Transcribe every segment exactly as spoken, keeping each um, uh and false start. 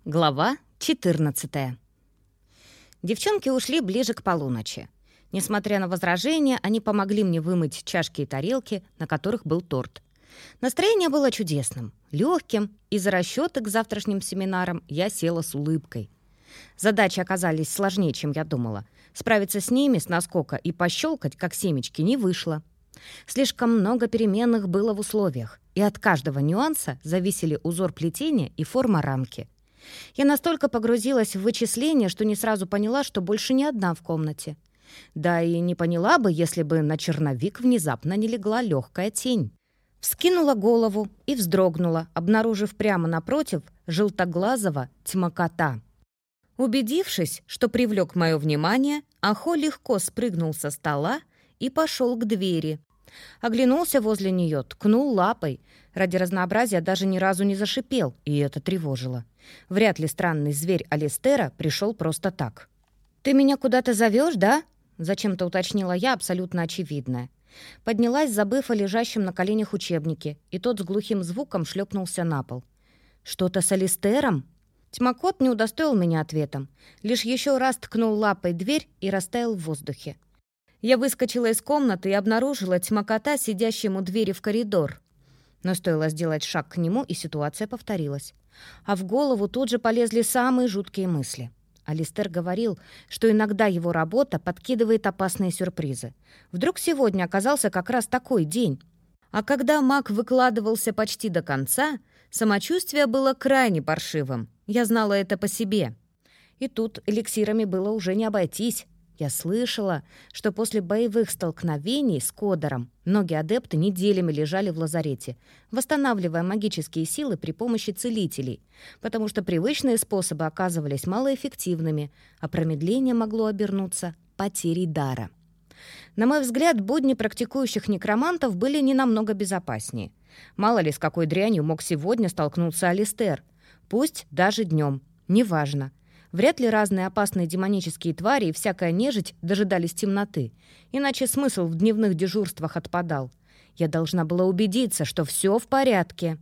Глава четырнадцатая. Девчонки ушли ближе к полуночи. Несмотря на возражения, они помогли мне вымыть чашки и тарелки, на которых был торт. Настроение было чудесным, легким, и за расчеты к завтрашним семинарам я села с улыбкой. Задачи оказались сложнее, чем я думала. Справиться с ними с наскока и пощелкать, как семечки, не вышло. Слишком много переменных было в условиях, и от каждого нюанса зависели узор плетения и форма рамки. Я настолько погрузилась в вычисления, что не сразу поняла, что больше не одна в комнате. Да и не поняла бы, если бы на черновик внезапно не легла легкая тень. Вскинула голову и вздрогнула, обнаружив прямо напротив желтоглазого тьмакота. Убедившись, что привлек мое внимание, Ахо легко спрыгнул со стола и пошел к двери. Оглянулся возле нее, ткнул лапой. Ради разнообразия даже ни разу не зашипел, и это тревожило. Вряд ли странный зверь Алистера пришел просто так. «Ты меня куда-то зовешь, да?» — зачем-то уточнила я абсолютно очевидное. Поднялась, забыв о лежащем на коленях учебнике, и тот с глухим звуком шлепнулся на пол. «Что-то с Алистером?» Тьмакот не удостоил меня ответом. Лишь еще раз ткнул лапой дверь и растаял в воздухе. Я выскочила из комнаты и обнаружила тьмакота, сидящему у двери в коридор. Но стоило сделать шаг к нему, и ситуация повторилась. А в голову тут же полезли самые жуткие мысли. Алистер говорил, что иногда его работа подкидывает опасные сюрпризы. Вдруг сегодня оказался как раз такой день. А когда маг выкладывался почти до конца, самочувствие было крайне паршивым. Я знала это по себе. И тут эликсирами было уже не обойтись. Я слышала, что после боевых столкновений с Кодором многие адепты неделями лежали в лазарете, восстанавливая магические силы при помощи целителей, потому что привычные способы оказывались малоэффективными, а промедление могло обернуться потерей дара. На мой взгляд, будни практикующих некромантов были не намного безопаснее. Мало ли, с какой дрянью мог сегодня столкнуться Алистер. Пусть даже днем, неважно. Вряд ли разные опасные демонические твари и всякая нежить дожидались темноты, иначе смысл в дневных дежурствах отпадал. Я должна была убедиться, что все в порядке.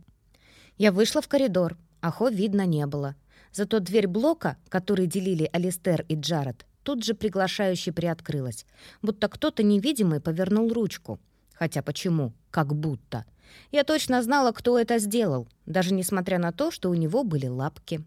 Я вышла в коридор, Ахо видно не было. Зато дверь блока, который делили Алистер и Джаред, тут же приглашающе приоткрылась, будто кто-то невидимый повернул ручку. Хотя почему? Как будто. Я точно знала, кто это сделал, даже несмотря на то, что у него были лапки.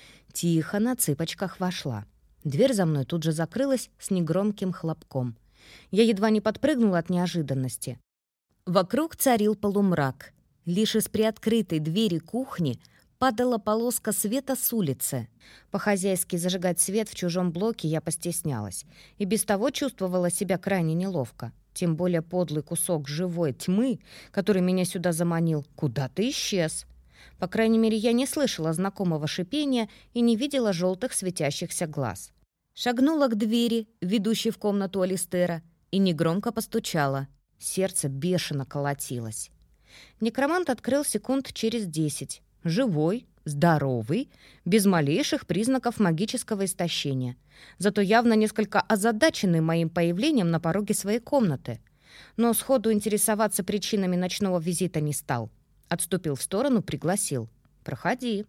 Тихо на цыпочках вошла. Дверь за мной тут же закрылась с негромким хлопком. Я едва не подпрыгнула от неожиданности. Вокруг царил полумрак. Лишь из приоткрытой двери кухни падала полоска света с улицы. По-хозяйски зажигать свет в чужом блоке я постеснялась. И без того чувствовала себя крайне неловко. Тем более подлый кусок живой тьмы, который меня сюда заманил, куда-то исчез. По крайней мере, я не слышала знакомого шипения и не видела желтых светящихся глаз. Шагнула к двери, ведущей в комнату Алистера, и негромко постучала. Сердце бешено колотилось. Некромант открыл секунд через десять. Живой, здоровый, без малейших признаков магического истощения. Зато явно несколько озадаченный моим появлением на пороге своей комнаты. Но сходу интересоваться причинами ночного визита не стал. Отступил в сторону, пригласил. «Проходи».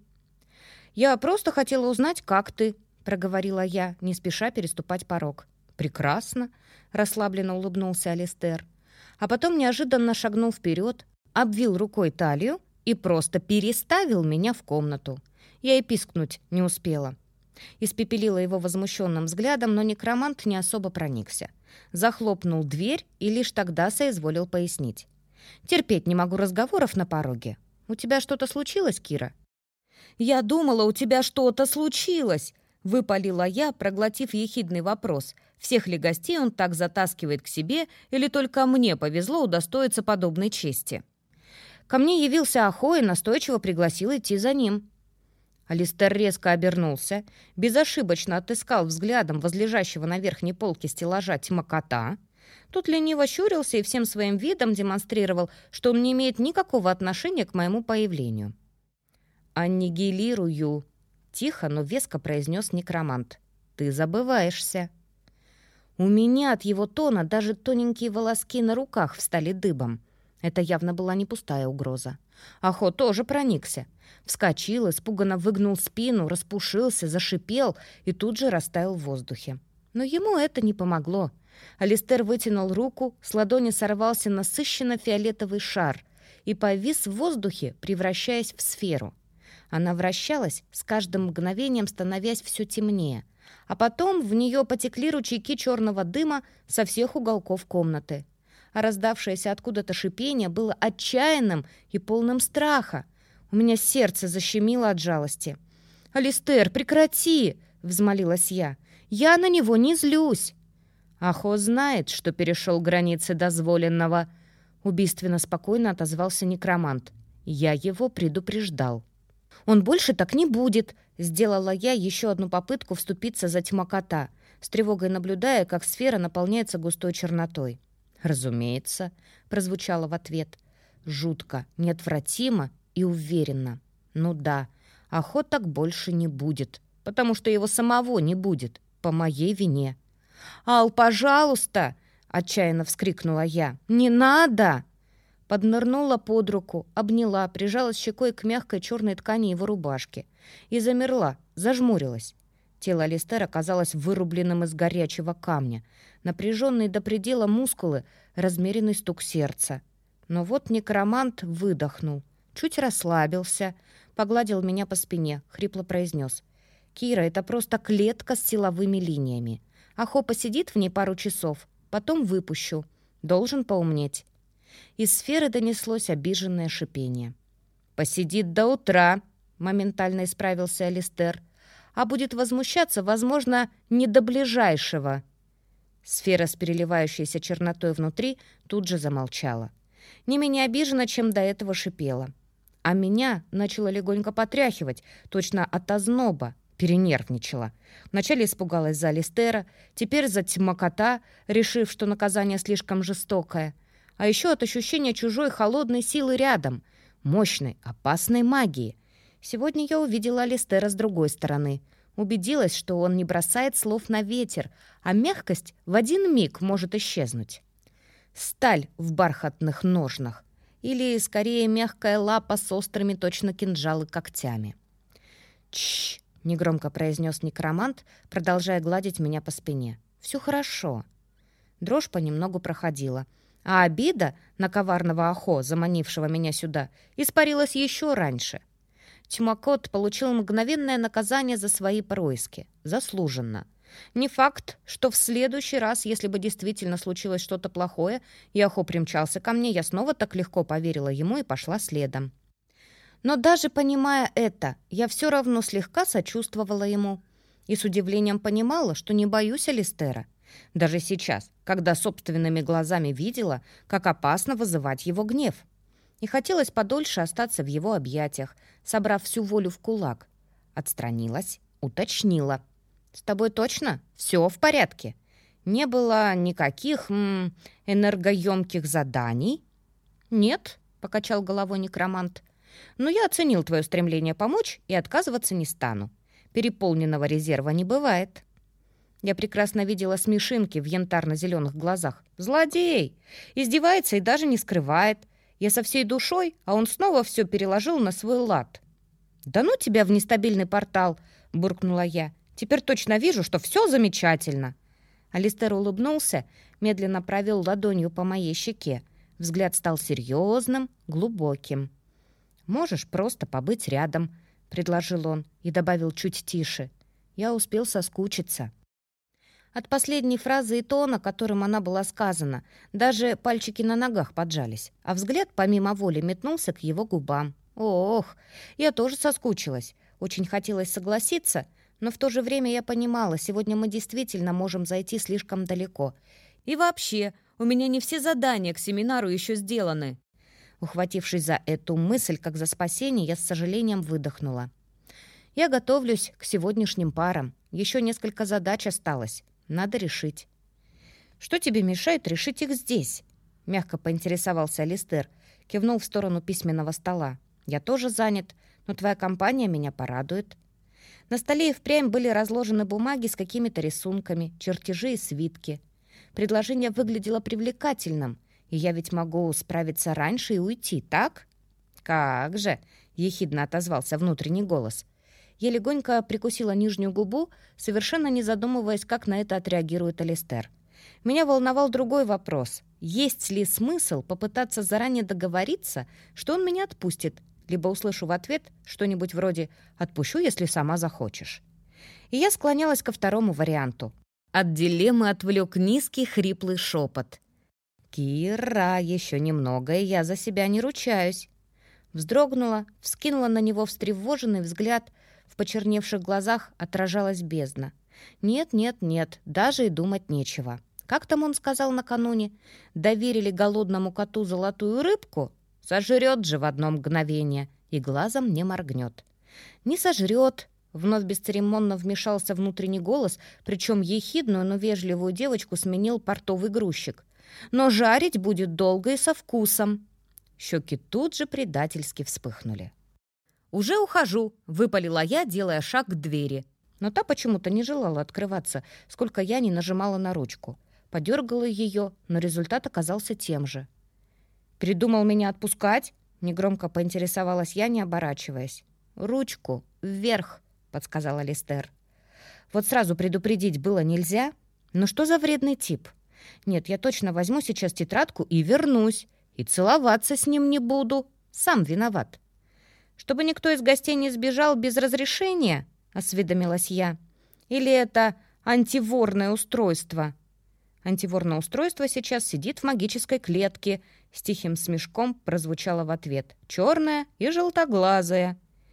«Я просто хотела узнать, как ты», — проговорила я, не спеша переступать порог. «Прекрасно», — расслабленно улыбнулся Алистер. А потом неожиданно шагнул вперед, обвил рукой талию и просто переставил меня в комнату. Я и пискнуть не успела. Испепелила его возмущенным взглядом, но некромант не особо проникся. Захлопнул дверь и лишь тогда соизволил пояснить. «Терпеть не могу разговоров на пороге. У тебя что-то случилось, Кира?» «Я думала, у тебя что-то случилось!» — выпалила я, проглотив ехидный вопрос. Всех ли гостей он так затаскивает к себе, или только мне повезло удостоиться подобной чести? Ко мне явился Ахо и настойчиво пригласил идти за ним. Алистер резко обернулся, безошибочно отыскал взглядом возлежащего на верхней полке стеллажа тьмакота. Тот лениво щурился и всем своим видом демонстрировал, что он не имеет никакого отношения к моему появлению. «Аннигилирую», — тихо, но веско произнес некромант. «Ты забываешься». У меня от его тона даже тоненькие волоски на руках встали дыбом. Это явно была не пустая угроза. Ахо тоже проникся. Вскочил, испуганно выгнул спину, распушился, зашипел и тут же растаял в воздухе. Но ему это не помогло. Алистер вытянул руку, с ладони сорвался насыщенно-фиолетовый шар и повис в воздухе, превращаясь в сферу. Она вращалась, с каждым мгновением становясь все темнее, а потом в нее потекли ручейки черного дыма со всех уголков комнаты. А раздавшееся откуда-то шипение было отчаянным и полным страха. У меня сердце защемило от жалости. «Алистер, прекрати!» — взмолилась я. «Я на него не злюсь!» «Ахо знает, что перешел границы дозволенного», — убийственно спокойно отозвался некромант. «Я его предупреждал». «Он больше так не будет», — сделала я еще одну попытку вступиться за тьмокота, с тревогой наблюдая, как сфера наполняется густой чернотой. «Разумеется», — прозвучало в ответ. Жутко, неотвратимо и уверенно. «Ну да, Ахо так больше не будет, потому что его самого не будет, по моей вине». «Ал, пожалуйста!» — отчаянно вскрикнула я. «Не надо!» Поднырнула под руку, обняла, прижалась щекой к мягкой черной ткани его рубашки и замерла, зажмурилась. Тело Алистера казалось вырубленным из горячего камня. Напряженные до предела мускулы, размеренный стук сердца. Но вот некромант выдохнул, чуть расслабился, погладил меня по спине, хрипло произнес. «Кира, это просто клетка с силовыми линиями. Ахо посидит в ней пару часов, потом выпущу. Должен поумнеть». Из сферы донеслось обиженное шипение. «Посидит до утра», — моментально исправился Алистер. «А будет возмущаться, возможно, не до ближайшего». Сфера с переливающейся чернотой внутри тут же замолчала. Не менее обиженно, чем до этого шипела. А меня начало легонько потряхивать, точно от озноба. Перенервничала. Вначале испугалась за Алистера, теперь за тьмокота, решив, что наказание слишком жестокое. А еще от ощущения чужой холодной силы рядом, мощной, опасной магии. Сегодня я увидела Алистера с другой стороны. Убедилась, что он не бросает слов на ветер, а мягкость в один миг может исчезнуть. Сталь в бархатных ножнах. Или, скорее, мягкая лапа с острыми точно кинжалы когтями. «Чш!» — негромко произнес некромант, продолжая гладить меня по спине. «Все хорошо». Дрожь понемногу проходила, а обида на коварного Ахо, заманившего меня сюда, испарилась еще раньше. Тьмокот получил мгновенное наказание за свои происки. Заслуженно. Не факт, что в следующий раз, если бы действительно случилось что-то плохое, и Ахо примчался ко мне, я снова так легко поверила ему и пошла следом. Но даже понимая это, я все равно слегка сочувствовала ему и с удивлением понимала, что не боюсь Алистера. Даже сейчас, когда собственными глазами видела, как опасно вызывать его гнев. И хотелось подольше остаться в его объятиях, собрав всю волю в кулак. Отстранилась, уточнила. «С тобой точно? Все в порядке? Не было никаких м, энергоемких заданий?» «Нет», — покачал головой некромант. «Но я оценил твое стремление помочь и отказываться не стану. Переполненного резерва не бывает». Я прекрасно видела смешинки в янтарно-зеленых глазах. «Злодей! Издевается и даже не скрывает. Я со всей душой, а он снова все переложил на свой лад». «Да ну тебя в нестабильный портал!» — буркнула я. «Теперь точно вижу, что все замечательно». Алистер улыбнулся, медленно провел ладонью по моей щеке. Взгляд стал серьезным, глубоким. «Можешь просто побыть рядом», — предложил он и добавил чуть тише. «Я успел соскучиться». От последней фразы и тона, которым она была сказана, даже пальчики на ногах поджались, а взгляд помимо воли метнулся к его губам. Ох, я тоже соскучилась. Очень хотелось согласиться, но в то же время я понимала, сегодня мы действительно можем зайти слишком далеко. И вообще, у меня не все задания к семинару еще сделаны. Ухватившись за эту мысль, как за спасение, я с сожалением выдохнула. Я готовлюсь к сегодняшним парам. Еще несколько задач осталось. Надо решить. «Что тебе мешает решить их здесь?» — мягко поинтересовался Алистер, кивнул в сторону письменного стола. «Я тоже занят, но твоя компания меня порадует». На столе и впрямь были разложены бумаги с какими-то рисунками, чертежи и свитки. Предложение выглядело привлекательным, И я ведь могу справиться раньше и уйти, так? Как же, ехидно отозвался внутренний голос. Я легонько прикусила нижнюю губу, совершенно не задумываясь, как на это отреагирует Алистер. Меня волновал другой вопрос. Есть ли смысл попытаться заранее договориться, что он меня отпустит, либо услышу в ответ что-нибудь вроде «отпущу, если сама захочешь». И я склонялась ко второму варианту. От дилеммы отвлек низкий хриплый шепот. «Кира, еще немного, и я за себя не ручаюсь». Вздрогнула, вскинула на него встревоженный взгляд. В почерневших глазах отражалась бездна. «Нет, нет, нет, даже и думать нечего». Как там он сказал накануне? Доверили голодному коту золотую рыбку? Сожрет же в одно мгновение и глазом не моргнет. Не сожрет. Вновь бесцеремонно вмешался внутренний голос, причем ехидную, но вежливую девочку сменил портовый грузчик. Но жарить будет долго и со вкусом. Щеки тут же предательски вспыхнули. «Уже ухожу», — выпалила я, делая шаг к двери. Но та почему-то не желала открываться, сколько я не нажимала на ручку. Подергала ее, но результат оказался тем же. «Передумал меня отпускать?» — негромко поинтересовалась я, не оборачиваясь. «Ручку вверх», — подсказала Алистер. «Вот сразу предупредить было нельзя? Ну что за вредный тип? Нет, я точно возьму сейчас тетрадку и вернусь. И целоваться с ним не буду. Сам виноват». «Чтобы никто из гостей не сбежал без разрешения?» — осведомилась я. «Или это антиворное устройство?» «Антиворное устройство сейчас сидит в магической клетке», — с тихим смешком прозвучало в ответ. «Черная и желтоглазая».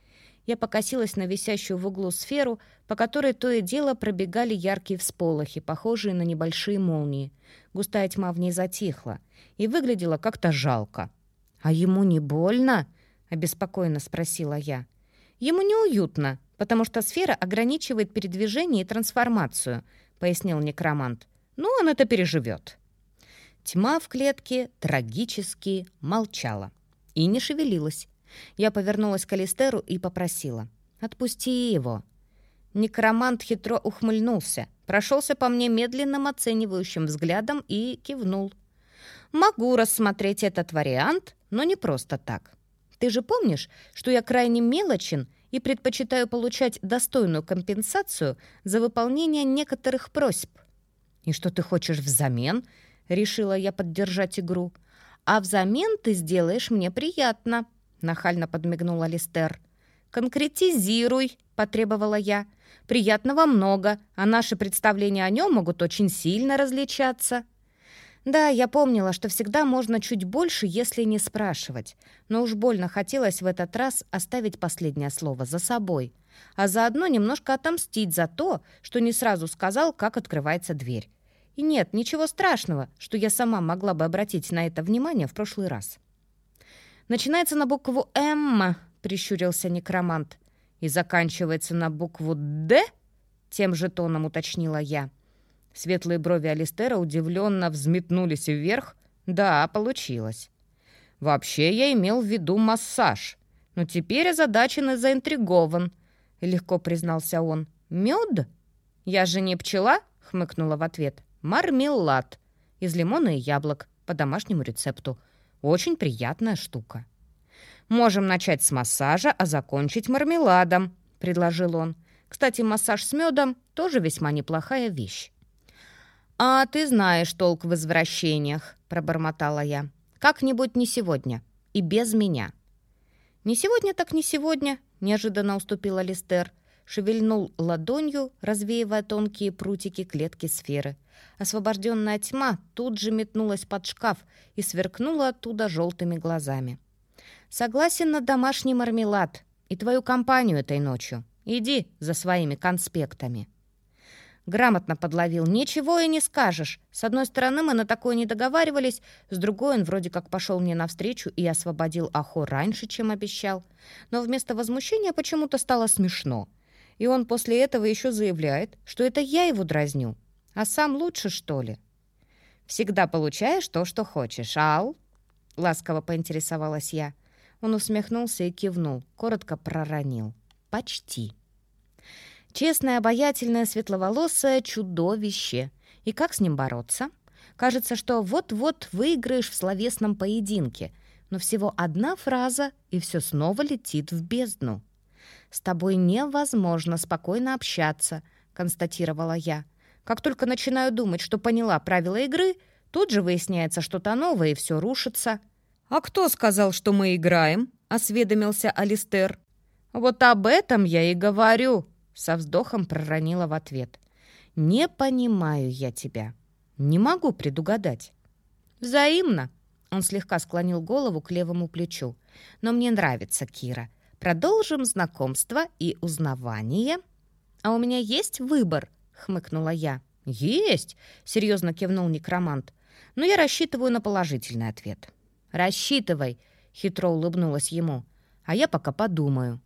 Я покосилась на висящую в углу сферу, по которой то и дело пробегали яркие всполохи, похожие на небольшие молнии. Густая тьма в ней затихла и выглядела как-то жалко. «А ему не больно?» — обеспокоенно спросила я. «Ему неуютно, потому что сфера ограничивает передвижение и трансформацию», — пояснил некромант. «Ну, он это переживет». Тьма в клетке трагически молчала и не шевелилась. Я повернулась к Алистеру и попросила: «Отпусти его». Некромант хитро ухмыльнулся, прошелся по мне медленным оценивающим взглядом и кивнул. «Могу рассмотреть этот вариант, но не просто так. Ты же помнишь, что я крайне мелочен и предпочитаю получать достойную компенсацию за выполнение некоторых просьб?» «И что ты хочешь взамен?» — решила я поддержать игру. «А взамен ты сделаешь мне приятно», — нахально подмигнул Алистер. «Конкретизируй», — потребовала я. «Приятного много, а наши представления о нем могут очень сильно различаться». Да, я помнила, что всегда можно чуть больше, если не спрашивать. Но уж больно хотелось в этот раз оставить последнее слово за собой, а заодно немножко отомстить за то, что не сразу сказал, как открывается дверь. И нет, ничего страшного, что я сама могла бы обратить на это внимание в прошлый раз. «Начинается на букву «М», — прищурился некромант. «И заканчивается на букву «Д», — тем же тоном уточнила я. Светлые брови Алистера удивленно взметнулись вверх. Да, получилось. «Вообще я имел в виду массаж, но теперь озадачен и заинтригован», — легко признался он. «Мед? Я же не пчела?» — хмыкнула в ответ. «Мармелад. Из лимона и яблок. По домашнему рецепту. Очень приятная штука». «Можем начать с массажа, а закончить мармеладом», — предложил он. «Кстати, массаж с медом тоже весьма неплохая вещь». «А ты знаешь толк в извращениях», — пробормотала я. «Как-нибудь не сегодня. И без меня». «Не сегодня, так не сегодня», — неожиданно уступил Алистер. Шевельнул ладонью, развеивая тонкие прутики клетки сферы. Освобожденная тьма тут же метнулась под шкаф и сверкнула оттуда желтыми глазами. «Согласен на домашний мармелад и твою компанию этой ночью. Иди за своими конспектами». Грамотно подловил. «Ничего и не скажешь. С одной стороны, мы на такое не договаривались, с другой он вроде как пошел мне навстречу и освободил Ахо раньше, чем обещал. Но вместо возмущения почему-то стало смешно. И он после этого еще заявляет, что это я его дразню. А сам лучше, что ли?» «Всегда получаешь то, что хочешь, Ал?» — ласково поинтересовалась я. Он усмехнулся и кивнул, коротко проронил. «Почти». Честное, обаятельное, светловолосое чудовище. И как с ним бороться? Кажется, что вот-вот выиграешь в словесном поединке, но всего одна фраза, и все снова летит в бездну. «С тобой невозможно спокойно общаться», — констатировала я. «Как только начинаю думать, что поняла правила игры, тут же выясняется что-то новое, и все рушится». «А кто сказал, что мы играем?» — осведомился Алистер. «Вот об этом я и говорю», — со вздохом проронила в ответ. «Не понимаю я тебя. Не могу предугадать». «Взаимно», — он слегка склонил голову к левому плечу. «Но мне нравится Кира. Продолжим знакомство и узнавание». «А у меня есть выбор», — хмыкнула я. «Есть», — серьезно кивнул некромант. «Но я рассчитываю на положительный ответ». «Рассчитывай», — хитро улыбнулась ему. «А я пока подумаю».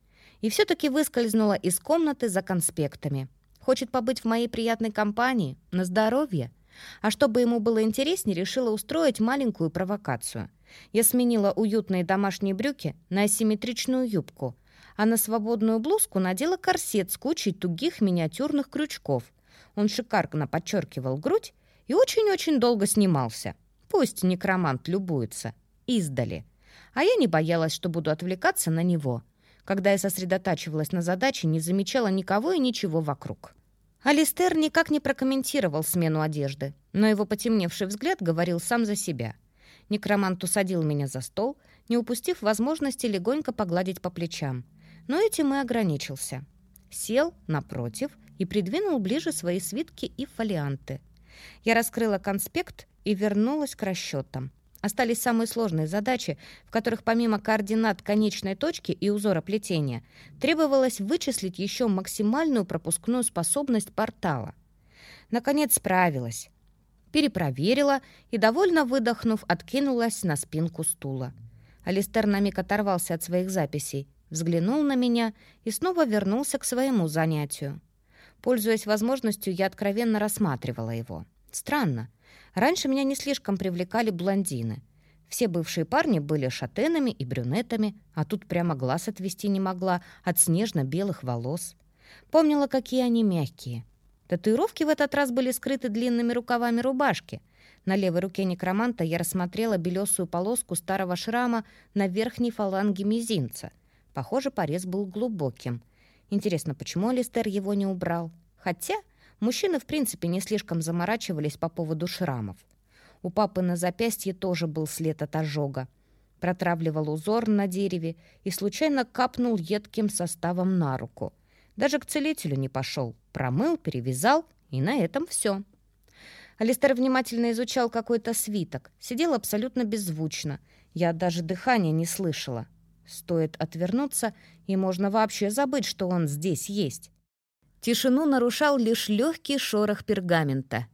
И все-таки выскользнула из комнаты за конспектами. Хочет побыть в моей приятной компании? На здоровье. А чтобы ему было интереснее, решила устроить маленькую провокацию. Я сменила уютные домашние брюки на асимметричную юбку, а на свободную блузку надела корсет с кучей тугих миниатюрных крючков. Он шикарно подчеркивал грудь и очень-очень долго снимался. Пусть некромант любуется. Издали. А я не боялась, что буду отвлекаться на него. Когда я сосредотачивалась на задаче, не замечала никого и ничего вокруг. Алистер никак не прокомментировал смену одежды, но его потемневший взгляд говорил сам за себя. Некромант усадил меня за стол, не упустив возможности легонько погладить по плечам. Но этим и ограничился. Сел напротив и придвинул ближе свои свитки и фолианты. Я раскрыла конспект и вернулась к расчетам. Остались самые сложные задачи, в которых помимо координат конечной точки и узора плетения требовалось вычислить еще максимальную пропускную способность портала. Наконец справилась. Перепроверила и, довольно выдохнув, откинулась на спинку стула. Алистер на миг оторвался от своих записей, взглянул на меня и снова вернулся к своему занятию. Пользуясь возможностью, я откровенно рассматривала его. Странно. Раньше меня не слишком привлекали блондины. Все бывшие парни были шатенами и брюнетами, а тут прямо глаз отвести не могла от снежно-белых волос. Помнила, какие они мягкие. Татуировки в этот раз были скрыты длинными рукавами рубашки. На левой руке некроманта я рассмотрела белесую полоску старого шрама на верхней фаланге мизинца. Похоже, порез был глубоким. Интересно, почему Алистер его не убрал? Хотя мужчины, в принципе, не слишком заморачивались по поводу шрамов. У папы на запястье тоже был след от ожога. Протравливал узор на дереве и случайно капнул едким составом на руку. Даже к целителю не пошел. Промыл, перевязал, и на этом все. Алистер внимательно изучал какой-то свиток. Сидел абсолютно беззвучно. Я даже дыхания не слышала. Стоит отвернуться, и можно вообще забыть, что он здесь есть. Тишину нарушал лишь легкий шорох пергамента.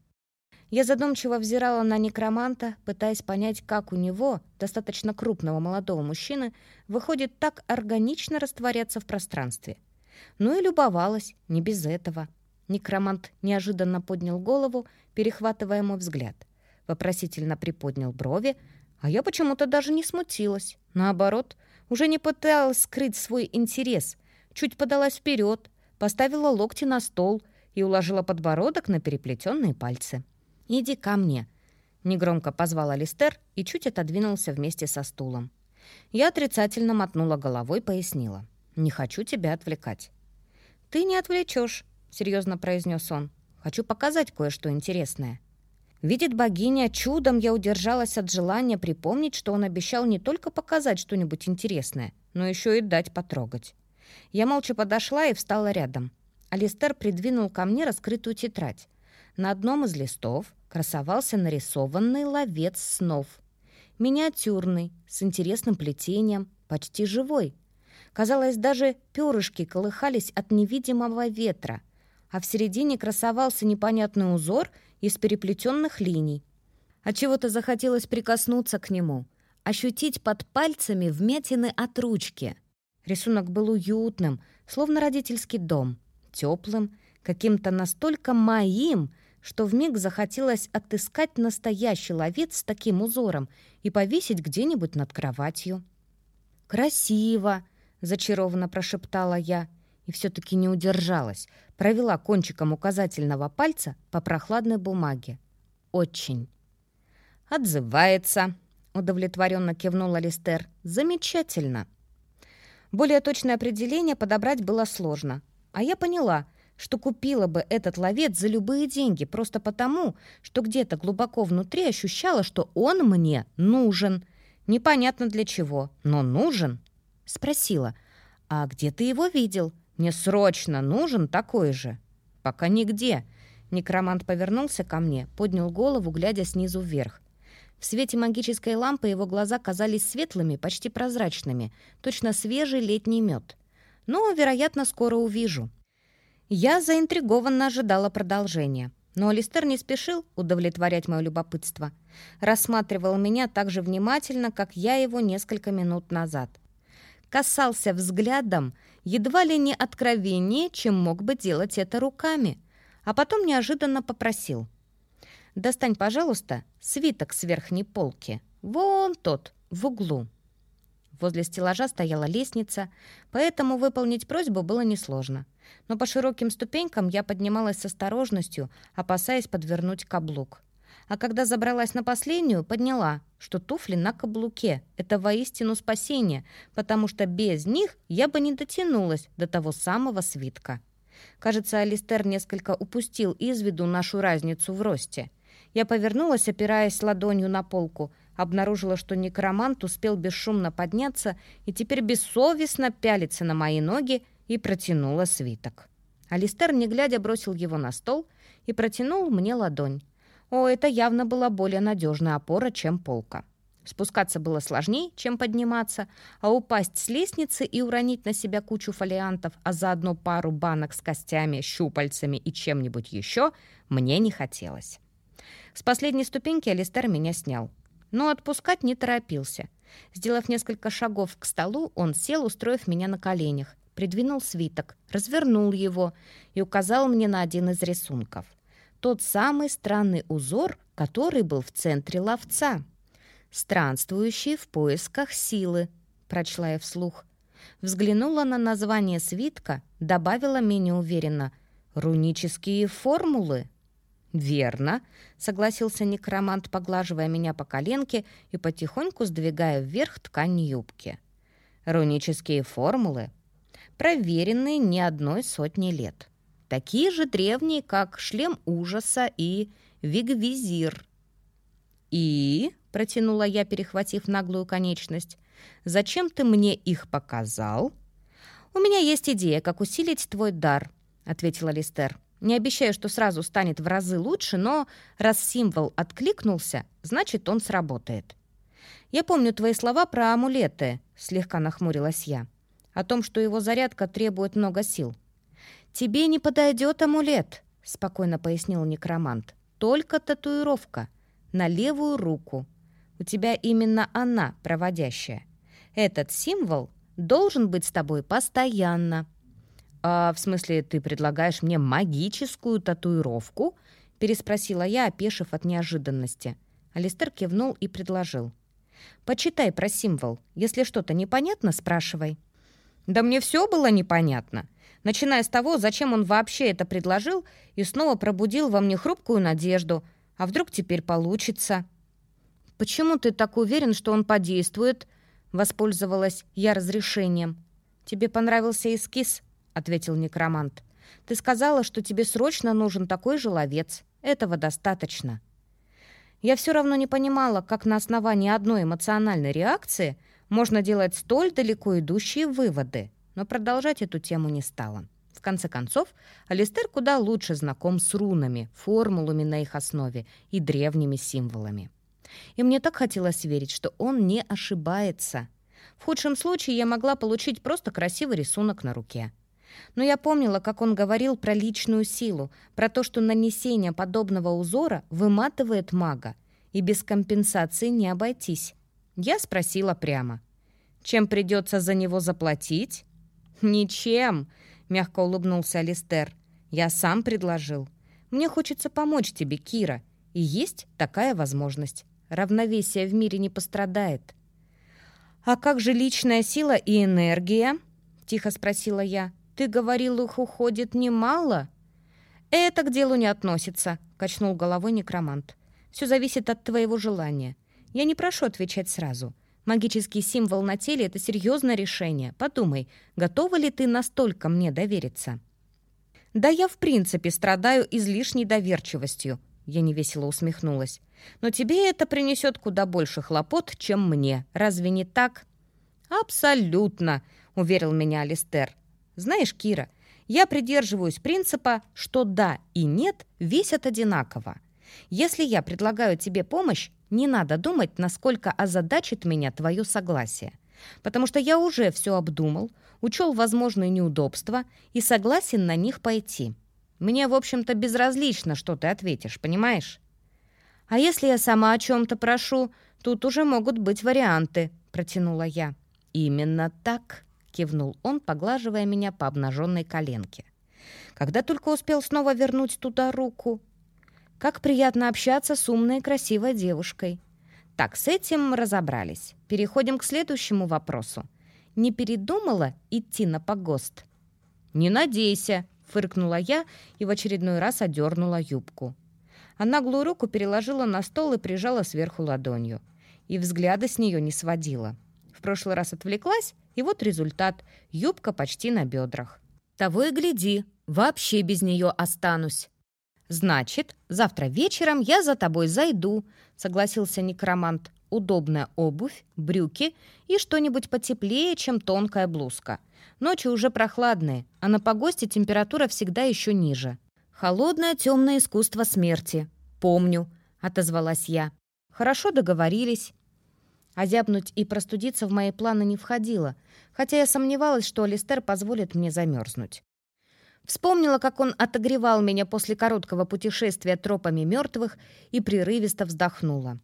Я задумчиво взирала на некроманта, пытаясь понять, как у него, достаточно крупного молодого мужчины, выходит так органично растворяться в пространстве. Ну и любовалась, не без этого. Некромант неожиданно поднял голову, перехватывая мой взгляд. Вопросительно приподнял брови, а я почему-то даже не смутилась. Наоборот, уже не пыталась скрыть свой интерес. Чуть подалась вперед, поставила локти на стол и уложила подбородок на переплетенные пальцы. «Иди ко мне», — негромко позвал Алистер и чуть отодвинулся вместе со стулом. Я отрицательно мотнула головой, пояснила. «Не хочу тебя отвлекать». «Ты не отвлечешь», — серьезно произнес он. «Хочу показать кое-что интересное». Видит богиня, чудом я удержалась от желания припомнить, что он обещал не только показать что-нибудь интересное, но еще и дать потрогать. Я молча подошла и встала рядом. Алистер придвинул ко мне раскрытую тетрадь. На одном из листов красовался нарисованный ловец снов. Миниатюрный, с интересным плетением, почти живой. Казалось, даже перышки колыхались от невидимого ветра, а в середине красовался непонятный узор из переплетенных линий. Отчего-то захотелось прикоснуться к нему, ощутить под пальцами вмятины от ручки. Рисунок был уютным, словно родительский дом, теплым, каким-то настолько моим, что вмиг захотелось отыскать настоящий ловец с таким узором и повесить где-нибудь над кроватью. «Красиво!» — зачарованно прошептала я, и все-таки не удержалась, провела кончиком указательного пальца по прохладной бумаге. «Очень!» «Отзывается», — удовлетворенно кивнул Алистер. «Замечательно». Более точное определение подобрать было сложно. А я поняла, что купила бы этот ловец за любые деньги, просто потому, что где-то глубоко внутри ощущала, что он мне нужен. Непонятно для чего, но нужен. Спросила: «А где ты его видел? Мне срочно нужен такой же». «Пока нигде». Некромант повернулся ко мне, поднял голову, глядя снизу вверх. В свете магической лампы его глаза казались светлыми, почти прозрачными, точно свежий летний мед. Но, вероятно, скоро увижу. Я заинтригованно ожидала продолжения. Но Алистер не спешил удовлетворять мое любопытство. Рассматривал меня так же внимательно, как я его несколько минут назад. Касался взглядом едва ли не откровеннее, чем мог бы делать это руками. А потом неожиданно попросил: «Достань, пожалуйста, свиток с верхней полки. Вон тот, в углу». Возле стеллажа стояла лестница, поэтому выполнить просьбу было несложно. Но по широким ступенькам я поднималась с осторожностью, опасаясь подвернуть каблук. А когда забралась на последнюю, подняла, что туфли на каблуке — это воистину спасение, потому что без них я бы не дотянулась до того самого свитка. Кажется, Алистер несколько упустил из виду нашу разницу в росте. Я повернулась, опираясь ладонью на полку, обнаружила, что некромант успел бесшумно подняться и теперь бессовестно пялится на мои ноги, и протянула свиток. Алистер, не глядя, бросил его на стол и протянул мне ладонь. О, это явно была более надежная опора, чем полка. Спускаться было сложнее, чем подниматься, а упасть с лестницы и уронить на себя кучу фолиантов, а заодно пару банок с костями, щупальцами и чем-нибудь еще мне не хотелось. С последней ступеньки Алистер меня снял. Но отпускать не торопился. Сделав несколько шагов к столу, он сел, устроив меня на коленях, придвинул свиток, развернул его и указал мне на один из рисунков. Тот самый странный узор, который был в центре ловца. «Странствующий в поисках силы», — прочла я вслух. Взглянула на название свитка, добавила менее уверенно: «Рунические формулы». «Верно», — согласился некромант, поглаживая меня по коленке и потихоньку сдвигая вверх ткань юбки. «Рунические формулы, проверенные не одной сотни лет. Такие же древние, как шлем ужаса и вигвизир». «И?» — протянула я, перехватив наглую конечность. «Зачем ты мне их показал?» «У меня есть идея, как усилить твой дар», — ответил Алистер. «Не обещаю, что сразу станет в разы лучше, но раз символ откликнулся, значит, он сработает». «Я помню твои слова про амулеты», — слегка нахмурилась я. «О том, что его зарядка требует много сил». «Тебе не подойдет амулет», — спокойно пояснил некромант. «Только татуировка на левую руку. У тебя именно она проводящая. Этот символ должен быть с тобой постоянно». «А в смысле, ты предлагаешь мне магическую татуировку?» — переспросила я, опешив от неожиданности. Алистер кивнул и предложил: «Почитай про символ. Если что-то непонятно, спрашивай». Да мне все было непонятно, начиная с того, зачем он вообще это предложил, и снова пробудил во мне хрупкую надежду. А вдруг теперь получится? «Почему ты так уверен, что он подействует?» — воспользовалась я разрешением. «Тебе понравился эскиз?» — ответил некромант. «Ты сказала, что тебе срочно нужен такой же ловец. Этого достаточно». Я все равно не понимала, как на основании одной эмоциональной реакции можно делать столь далеко идущие выводы, но продолжать эту тему не стала. В конце концов, Алистер куда лучше знаком с рунами, формулами на их основе и древними символами. И мне так хотелось верить, что он не ошибается. В худшем случае я могла получить просто красивый рисунок на руке. Но я помнила, как он говорил про личную силу, про то, что нанесение подобного узора выматывает мага, и без компенсации не обойтись. Я спросила прямо: «Чем придется за него заплатить?» «Ничем», — мягко улыбнулся Алистер. «Я сам предложил. Мне хочется помочь тебе, Кира, и есть такая возможность. Равновесие в мире не пострадает». «А как же личная сила и энергия?» — тихо спросила я. «Ты говорил, их уходит немало?» «Это к делу не относится», — качнул головой некромант. Все зависит от твоего желания. Я не прошу отвечать сразу. Магический символ на теле — это серьезное решение. Подумай, готова ли ты настолько мне довериться?» «Да я в принципе страдаю излишней доверчивостью», — я невесело усмехнулась. «Но тебе это принесет куда больше хлопот, чем мне. Разве не так?» «Абсолютно», — уверил меня Алистер. «Знаешь, Кира, я придерживаюсь принципа, что да и нет весят одинаково. Если я предлагаю тебе помощь, не надо думать, насколько озадачит меня твое согласие. Потому что я уже все обдумал, учел возможные неудобства и согласен на них пойти. Мне, в общем-то, безразлично, что ты ответишь, понимаешь? А если я сама о чем-то прошу, тут уже могут быть варианты», — протянула я. «Именно так», — кивнул он, поглаживая меня по обнаженной коленке. «Когда только успел снова вернуть туда руку. Как приятно общаться с умной и красивой девушкой. Так, с этим разобрались. Переходим к следующему вопросу. Не передумала идти на погост?» «Не надейся», — фыркнула я и в очередной раз одернула юбку. А наглую руку переложила на стол и прижала сверху ладонью. И взгляда с нее не сводила. В прошлый раз отвлеклась, и вот результат. Юбка почти на бедрах. Того и гляди, вообще без нее останусь. «Значит, завтра вечером я за тобой зайду», — согласился некромант. «Удобная обувь, брюки и что-нибудь потеплее, чем тонкая блузка. Ночи уже прохладные, а на погосте температура всегда еще ниже». «Холодное темное искусство смерти. Помню», — отозвалась я. «Хорошо договорились». Озябнуть и простудиться в мои планы не входило, хотя я сомневалась, что Алистер позволит мне замерзнуть. Вспомнила, как он отогревал меня после короткого путешествия тропами мертвых, и прерывисто вздохнула.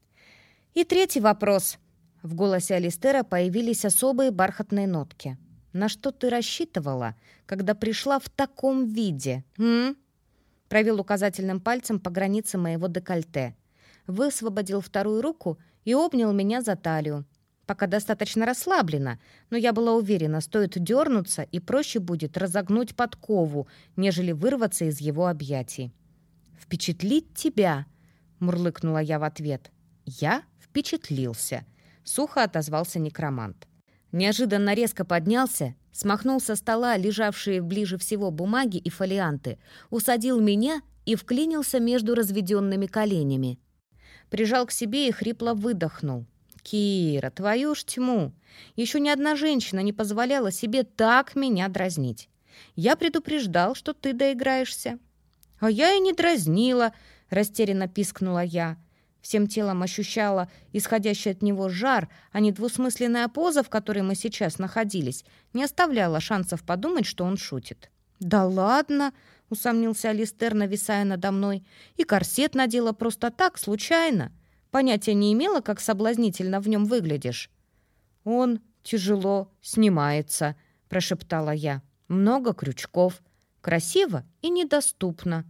«И третий вопрос». В голосе Алистера появились особые бархатные нотки. «На что ты рассчитывала, когда пришла в таком виде, м?» Провел указательным пальцем по границе моего декольте. Высвободил вторую руку и обнял меня за талию. Пока достаточно расслабленно, но я была уверена, стоит дернуться, и проще будет разогнуть подкову, нежели вырваться из его объятий. «Впечатлить тебя?» — мурлыкнула я в ответ. «Я впечатлился», — сухо отозвался некромант. Неожиданно резко поднялся, смахнул со стола лежавшие ближе всего бумаги и фолианты, усадил меня и вклинился между разведенными коленями. Прижал к себе и хрипло выдохнул. «Кира, твою ж тьму! Еще ни одна женщина не позволяла себе так меня дразнить. Я предупреждал, что ты доиграешься». «А я и не дразнила», — растерянно пискнула я. Всем телом ощущала исходящий от него жар, а недвусмысленная поза, в которой мы сейчас находились, не оставляла шансов подумать, что он шутит. «Да ладно!» — усомнился Алистер, нависая надо мной. «И корсет надела просто так, случайно. Понятия не имела, как соблазнительно в нем выглядишь». «Он тяжело снимается», — прошептала я. «Много крючков. Красиво и недоступно».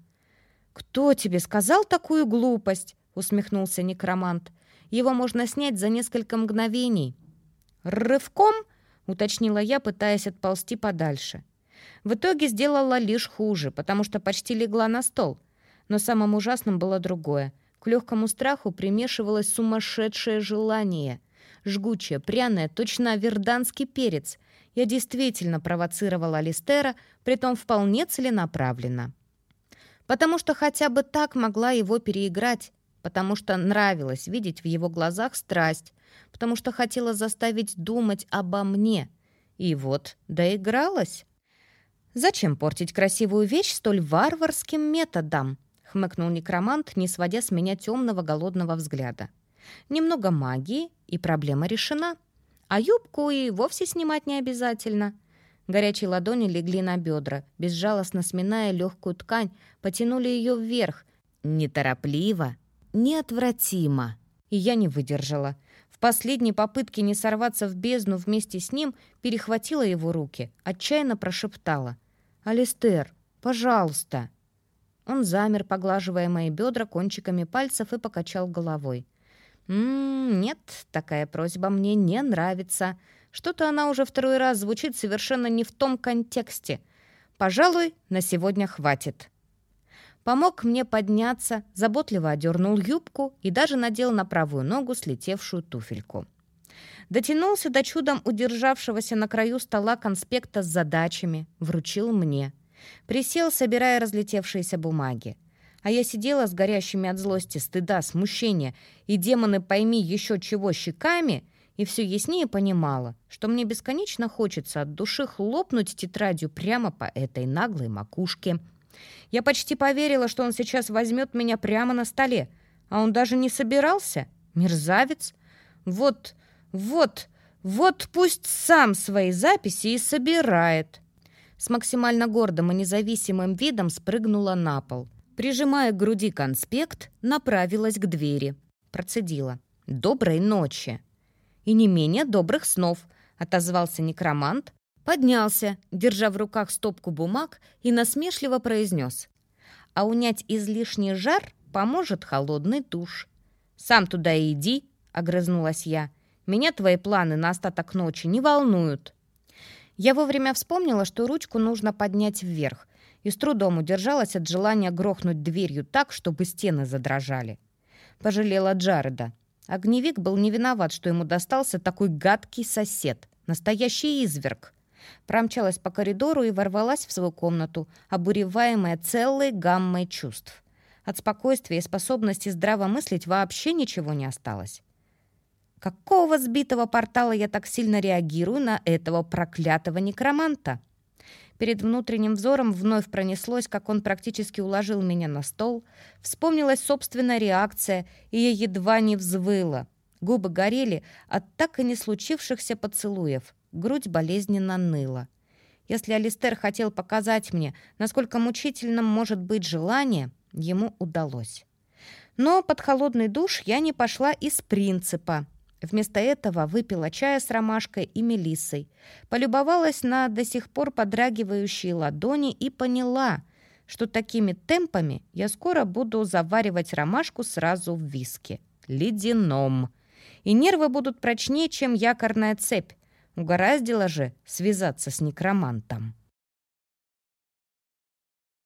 «Кто тебе сказал такую глупость?» — усмехнулся некромант. «Его можно снять за несколько мгновений». «Рывком?» — уточнила я, пытаясь отползти подальше. В итоге сделала лишь хуже, потому что почти легла на стол. Но самым ужасным было другое. К легкому страху примешивалось сумасшедшее желание. Жгучее, пряное, точно верданский перец. Я действительно провоцировала Алистера, притом вполне целенаправленно. Потому что хотя бы так могла его переиграть. Потому что нравилось видеть в его глазах страсть. Потому что хотела заставить думать обо мне. И вот доигралась. «Зачем портить красивую вещь столь варварским методом?» — хмыкнул некромант, не сводя с меня темного голодного взгляда. «Немного магии, и проблема решена. А юбку и вовсе снимать не обязательно». Горячие ладони легли на бедра, безжалостно сминая легкую ткань, потянули ее вверх. Неторопливо, неотвратимо. И я не выдержала. В последней попытке не сорваться в бездну вместе с ним перехватила его руки, отчаянно прошептала: «Алистер, пожалуйста!» Он замер, поглаживая мои бедра кончиками пальцев, и покачал головой. «М-м, нет, такая просьба мне не нравится. Что-то она уже второй раз звучит совершенно не в том контексте. Пожалуй, на сегодня хватит». помог мне подняться, заботливо одернул юбку и даже надел на правую ногу слетевшую туфельку. Дотянулся до чудом удержавшегося на краю стола конспекта с задачами, вручил мне. Присел, собирая разлетевшиеся бумаги. А я сидела с горящими от злости, стыда, смущения и, демоны пойми, еще чего щеками, и все яснее понимала, что мне бесконечно хочется от души хлопнуть тетрадью прямо по этой наглой макушке. Я почти поверила, что он сейчас возьмет меня прямо на столе, а он даже не собирался. Мерзавец. Вот, вот, вот пусть сам свои записи и собирает. С максимально гордым и независимым видом спрыгнула на пол. Прижимая к груди конспект, направилась к двери. Процедила. «Доброй ночи!» «И не менее добрых снов», — отозвался некромант, поднялся, держа в руках стопку бумаг, и насмешливо произнес. «А унять излишний жар поможет холодный душ». «Сам туда и иди», — огрызнулась я. «Меня твои планы на остаток ночи не волнуют». Я вовремя вспомнила, что ручку нужно поднять вверх, и с трудом удержалась от желания грохнуть дверью так, чтобы стены задрожали. Пожалела Джареда. Огневик был не виноват, что ему достался такой гадкий сосед, настоящий изверг. Промчалась по коридору и ворвалась в свою комнату, обуреваемая целой гаммой чувств. От спокойствия и способности здраво мыслить вообще ничего не осталось. Какого сбитого портала я так сильно реагирую на этого проклятого некроманта? Перед внутренним взором вновь пронеслось, как он практически уложил меня на стол. Вспомнилась собственная реакция, и я едва не взвыла. Губы горели от так и не случившихся поцелуев. Грудь болезненно ныла. Если Алистер хотел показать мне, насколько мучительным может быть желание, ему удалось. Но под холодный душ я не пошла из принципа. Вместо этого выпила чая с ромашкой и мелиссой, полюбовалась на до сих пор подрагивающие ладони и поняла, что такими темпами я скоро буду заваривать ромашку сразу в виске, ледяном. И нервы будут прочнее, чем якорная цепь. Угораздило же связаться с некромантом.